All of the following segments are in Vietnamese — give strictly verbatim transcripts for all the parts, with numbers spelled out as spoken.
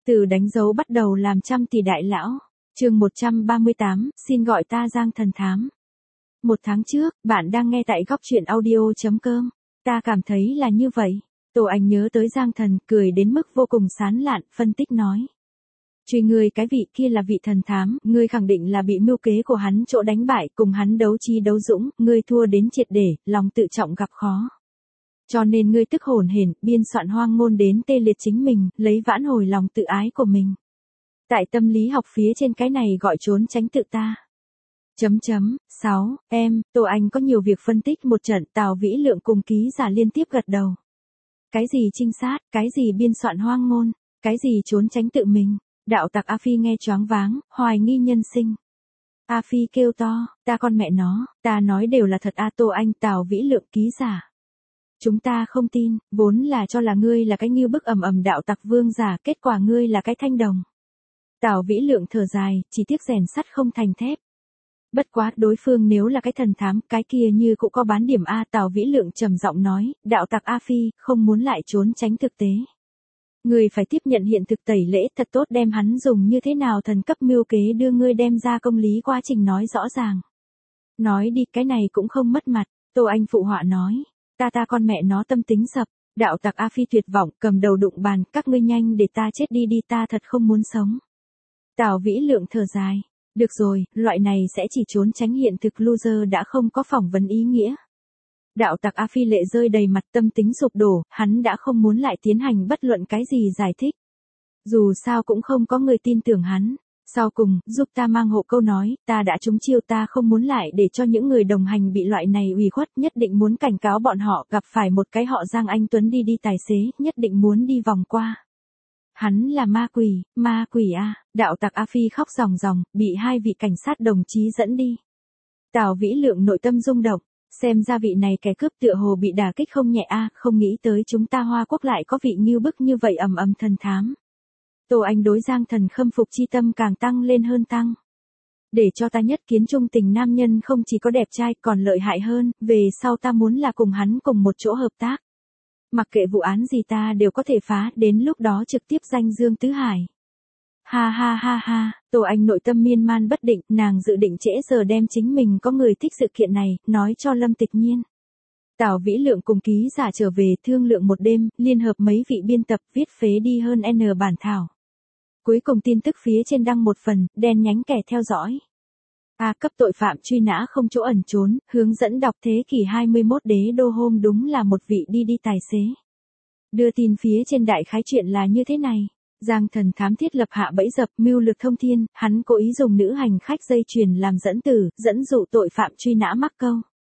Từ đánh dấu bắt đầu làm trăm tỷ đại lão. Chương một trăm ba mươi tám, xin gọi ta Giang Thần Thám. Một tháng trước, bạn đang nghe tại góc truyện audio chấm com. Ta cảm thấy là như vậy. Tô Anh nhớ tới Giang Thần, cười đến mức vô cùng sán lạn, phân tích nói. Truy ngươi cái vị kia là vị thần thám, ngươi khẳng định là bị mưu kế của hắn chỗ đánh bại, cùng hắn đấu trí đấu dũng, ngươi thua đến triệt để, lòng tự trọng gặp khó. Cho nên ngươi tức hồn hển, biên soạn hoang ngôn đến tê liệt chính mình, lấy vãn hồi lòng tự ái của mình. Tại tâm lý học phía trên cái này gọi trốn tránh tự ta. Chấm chấm, sáu, em, Tô Anh có nhiều việc phân tích một trận, Tào Vĩ Lượng cùng ký giả liên tiếp gật đầu. Cái gì trinh sát, cái gì biên soạn hoang ngôn, cái gì trốn tránh tự mình. Đạo tặc A Phi nghe choáng váng, hoài nghi nhân sinh. A Phi kêu to, ta con mẹ nó, ta nói đều là thật a. Tô Anh, Tào Vĩ Lượng ký giả. Chúng ta không tin, vốn là cho là ngươi là cái như bức ầm ầm đạo tặc vương giả, kết quả ngươi là cái thanh đồng. Tào Vĩ Lượng thở dài, chỉ tiếc rèn sắt không thành thép. Bất quá, đối phương nếu là cái thần thám, cái kia như cũng có bán điểm A. Tào Vĩ Lượng trầm giọng nói, đạo tặc A Phi, không muốn lại trốn tránh thực tế. Ngươi phải tiếp nhận hiện thực tẩy lễ thật tốt, đem hắn dùng như thế nào thần cấp mưu kế đưa ngươi đem ra công lý quá trình nói rõ ràng. Nói đi, cái này cũng không mất mặt. Tô Anh phụ họa nói, ta ta con mẹ nó tâm tính sập. Đạo tặc A Phi tuyệt vọng, cầm đầu đụng bàn, các ngươi nhanh để ta chết đi đi, ta thật không muốn sống. Tào Vĩ Lượng thở dài, được rồi, loại này sẽ chỉ trốn tránh hiện thực loser đã không có phỏng vấn ý nghĩa. Đạo tặc A Phi lệ rơi đầy mặt, tâm tính sụp đổ, hắn đã không muốn lại tiến hành bất luận cái gì giải thích. Dù sao cũng không có người tin tưởng hắn. Sau cùng, giúp ta mang hộ câu nói, ta đã trúng chiêu, ta không muốn lại để cho những người đồng hành bị loại này ủy khuất, nhất định muốn cảnh cáo bọn họ, gặp phải một cái họ Giang Anh Tuấn đi đi tài xế, nhất định muốn đi vòng qua. Hắn là ma quỷ, ma quỷ a. Đạo tặc A Phi khóc ròng ròng, bị hai vị cảnh sát đồng chí dẫn đi. Tào Vĩ Lượng nội tâm rung động, xem ra vị này kẻ cướp tựa hồ bị đả kích không nhẹ a, không nghĩ tới chúng ta Hoa Quốc lại có vị ngưu bức như vậy ầm ầm thần thám. Tô Anh đối Giang Thần khâm phục chi tâm càng tăng lên hơn tăng. Để cho ta nhất kiến trung tình nam nhân không chỉ có đẹp trai còn lợi hại hơn, về sau ta muốn là cùng hắn cùng một chỗ hợp tác. Mặc kệ vụ án gì ta đều có thể phá, đến lúc đó trực tiếp danh dương tứ hải. Ha ha ha ha, Tô Anh nội tâm miên man bất định, nàng dự định trễ giờ đem chính mình có người thích sự kiện này, nói cho Lâm Tịch Nhiên. Tào Vĩ Lượng cùng ký giả trở về thương lượng một đêm, liên hợp mấy vị biên tập viết phế đi hơn N bản thảo. Cuối cùng tin tức phía trên đăng một phần, đen nhánh kẻ theo dõi. A cấp tội phạm truy nã không chỗ ẩn trốn, hướng dẫn đọc thế kỷ hai mươi mốt đế đô hôm đúng là một vị đi đi tài xế. Đưa tin phía trên đại khái chuyện là như thế này. Giang Thần Thám thiết lập hạ bẫy dập, mưu lược thông thiên, hắn cố ý dùng nữ hành khách dây chuyền làm dẫn tử, dẫn dụ tội phạm truy nã mắc câu.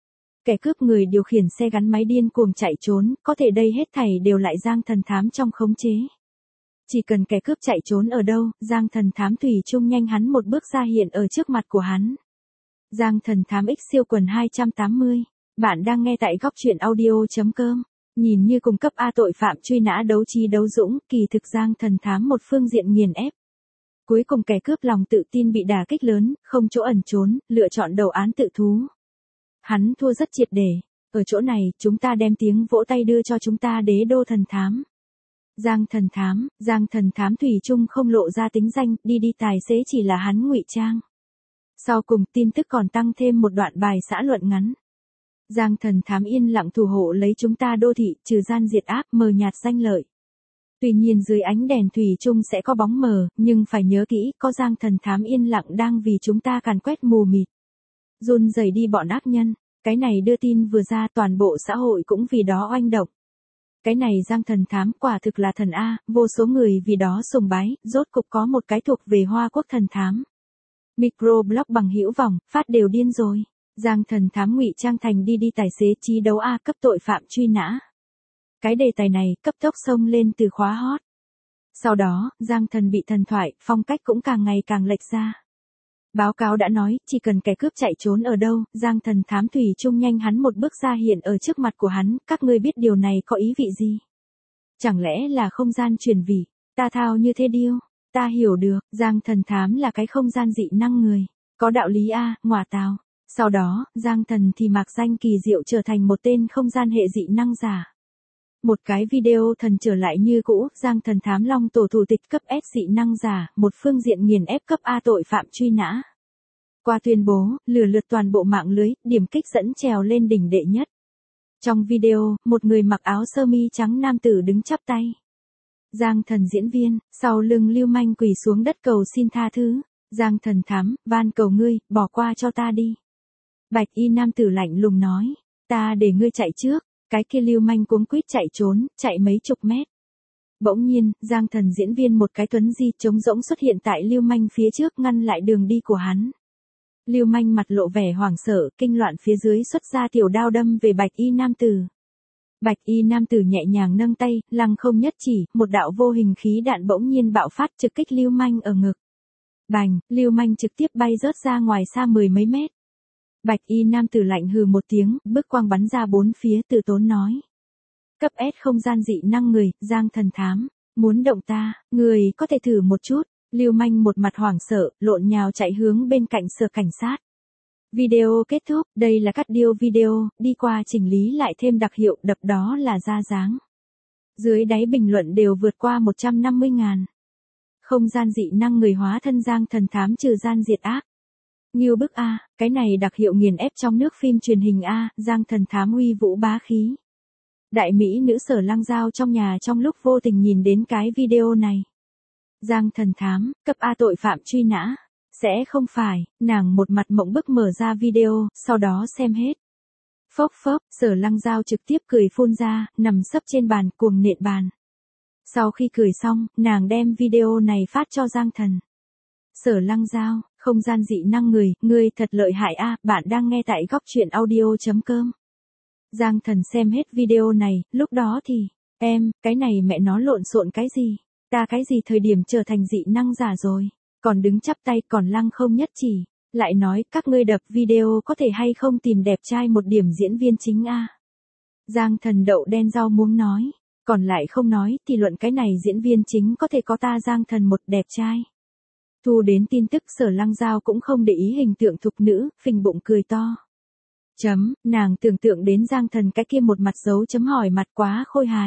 Kẻ cướp người điều khiển xe gắn máy điên cuồng chạy trốn, có thể đây hết thảy đều lại Giang Thần Thám trong khống chế. Chỉ cần kẻ cướp chạy trốn ở đâu, Giang Thần Thám thủy chung nhanh hắn một bước ra hiện ở trước mặt của hắn. Giang Thần Thám X siêu quần hai trăm tám mươi. Bạn đang nghe tại góc truyện audio chấm com. Nhìn như cung cấp A tội phạm truy nã đấu trí đấu dũng, kỳ thực Giang Thần Thám một phương diện nghiền ép. Cuối cùng kẻ cướp lòng tự tin bị đả kích lớn, không chỗ ẩn trốn, lựa chọn đầu án tự thú. Hắn thua rất triệt để. Ở chỗ này, chúng ta đem tiếng vỗ tay đưa cho chúng ta đế đô thần thám. Giang Thần Thám, Giang Thần Thám thủy chung không lộ ra tính danh, đi đi tài xế chỉ là hắn ngụy trang. Sau cùng, tin tức còn tăng thêm một đoạn bài xã luận ngắn. Giang Thần Thám yên lặng thủ hộ lấy chúng ta đô thị, trừ gian diệt ác, mờ nhạt danh lợi. Tuy nhiên dưới ánh đèn thủy chung sẽ có bóng mờ, nhưng phải nhớ kỹ, có Giang Thần Thám yên lặng đang vì chúng ta càn quét mù mịt. Run rẩy đi bọn ác nhân, cái này đưa tin vừa ra toàn bộ xã hội cũng vì đó oanh động. Cái này Giang Thần Thám quả thực là thần A, vô số người vì đó sùng bái, rốt cục có một cái thuộc về Hoa Quốc thần thám. Microblog bằng hữu vòng, phát đều điên rồi. Giang Thần Thám ngụy trang thành đi đi tài xế trí đấu A cấp tội phạm truy nã. Cái đề tài này cấp tốc xông lên từ khóa hot. Sau đó, Giang Thần bị thần thoại, phong cách cũng càng ngày càng lệch ra. Báo cáo đã nói, chỉ cần kẻ cướp chạy trốn ở đâu, Giang Thần Thám thủy chung nhanh hắn một bước ra hiện ở trước mặt của hắn, các ngươi biết điều này có ý vị gì? Chẳng lẽ là không gian truyền vị? Ta thao như thế điêu, ta hiểu được, Giang Thần Thám là cái không gian dị năng người, có đạo lý a, ngọa tào. Sau đó, Giang Thần thì mạc danh kỳ diệu trở thành một tên không gian hệ dị năng giả. Một cái video thần trở lại như cũ, Giang Thần thám long tổ thủ tịch cấp S dị năng giả, một phương diện nghiền ép cấp A tội phạm truy nã. Qua tuyên bố, lừa lượt toàn bộ mạng lưới, điểm kích dẫn trèo lên đỉnh đệ nhất. Trong video, một người mặc áo sơ mi trắng nam tử đứng chắp tay. Giang Thần diễn viên, sau lưng lưu manh quỳ xuống đất cầu xin tha thứ. Giang Thần thám, van cầu ngươi, bỏ qua cho ta đi. Bạch y nam tử lạnh lùng nói, ta để ngươi chạy trước. Cái kia lưu manh cuống quýt chạy trốn, chạy mấy chục mét. Bỗng nhiên, Giang Thần diễn viên một cái tuấn di trống rỗng xuất hiện tại lưu manh phía trước ngăn lại đường đi của hắn. Lưu manh mặt lộ vẻ hoảng sợ, kinh loạn phía dưới xuất ra tiểu đao đâm về bạch y nam tử. Bạch y nam tử nhẹ nhàng nâng tay, lăng không nhất chỉ, một đạo vô hình khí đạn bỗng nhiên bạo phát trực kích lưu manh ở ngực. Bành, lưu manh trực tiếp bay rớt ra ngoài xa mười mấy mét. Bạch y nam tử lạnh hừ một tiếng, bức quang bắn ra bốn phía, từ tốn nói. Cấp S không gian dị năng người, Giang Thần thám, muốn động ta, người có thể thử một chút. Lưu manh một mặt hoảng sợ, lộn nhào chạy hướng bên cạnh sở cảnh sát. Video kết thúc, đây là cắt điêu video, đi qua chỉnh lý lại thêm đặc hiệu, đập đó là ra dáng. Dưới đáy bình luận đều vượt qua một trăm năm mươi ngàn. Không gian dị năng người hóa thân Giang Thần thám trừ gian diệt ác. Nghiêu bức A, cái này đặc hiệu nghiền ép trong nước phim truyền hình A, Giang Thần thám uy vũ bá khí. Đại mỹ nữ Sở Lăng Giao trong nhà trong lúc vô tình nhìn đến cái video này. Giang Thần thám, cấp A tội phạm truy nã. Sẽ không phải, nàng một mặt mộng bức mở ra video, sau đó xem hết. Phốc phốc, Sở Lăng Giao trực tiếp cười phun ra, nằm sấp trên bàn cuồng nện bàn. Sau khi cười xong, nàng đem video này phát cho Giang Thần. Sở Lăng Giao, không gian dị năng người, ngươi thật lợi hại a, bạn đang nghe tại góc truyện audio chấm com. Giang Thần xem hết video này, lúc đó thì, em, cái này mẹ nó lộn xộn cái gì? Ta cái gì thời điểm trở thành dị năng giả rồi? Còn đứng chắp tay, còn lăng không nhất chỉ, lại nói các ngươi đập video có thể hay không tìm đẹp trai một điểm diễn viên chính a? Giang Thần đậu đen rau muống nói, còn lại không nói thì luận cái này diễn viên chính có thể có ta Giang Thần một đẹp trai. Thu đến tin tức Sở Lăng Giao cũng không để ý hình tượng thục nữ, phình bụng cười to. Chấm, nàng tưởng tượng đến Giang Thần cái kia một mặt dấu chấm hỏi mặt quá khôi hài.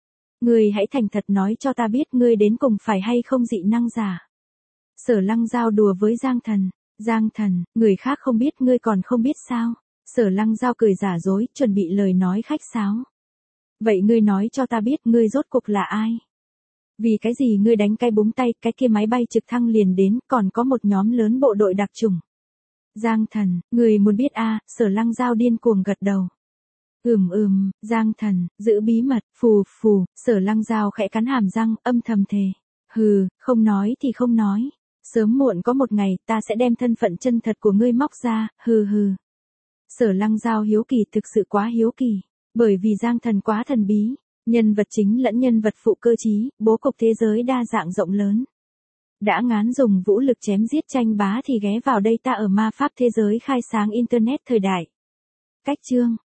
Ngươi hãy thành thật nói cho ta biết ngươi đến cùng phải hay không dị năng giả. Sở Lăng Giao đùa với Giang Thần. Giang Thần, người khác không biết ngươi còn không biết sao. Sở Lăng Giao cười giả dối, chuẩn bị lời nói khách sáo. Vậy ngươi nói cho ta biết ngươi rốt cuộc là ai? Vì cái gì ngươi đánh cái búng tay, cái kia máy bay trực thăng liền đến, còn có một nhóm lớn bộ đội đặc chủng. Giang Thần, ngươi muốn biết a? À, Sở Lăng Giao điên cuồng gật đầu. Ừm ừm, Giang Thần, giữ bí mật, phù phù, Sở Lăng Giao khẽ cắn hàm răng, âm thầm thề. Hừ, không nói thì không nói. Sớm muộn có một ngày ta sẽ đem thân phận chân thật của ngươi móc ra, hừ hừ. Sở Lăng Giao hiếu kỳ, thực sự quá hiếu kỳ. Bởi vì Giang Thần quá thần bí. Nhân vật chính lẫn nhân vật phụ cơ trí, bố cục thế giới đa dạng rộng lớn. Đã ngán dùng vũ lực chém giết tranh bá thì ghé vào đây ta ở ma pháp thế giới khai sáng internet thời đại. Cách chương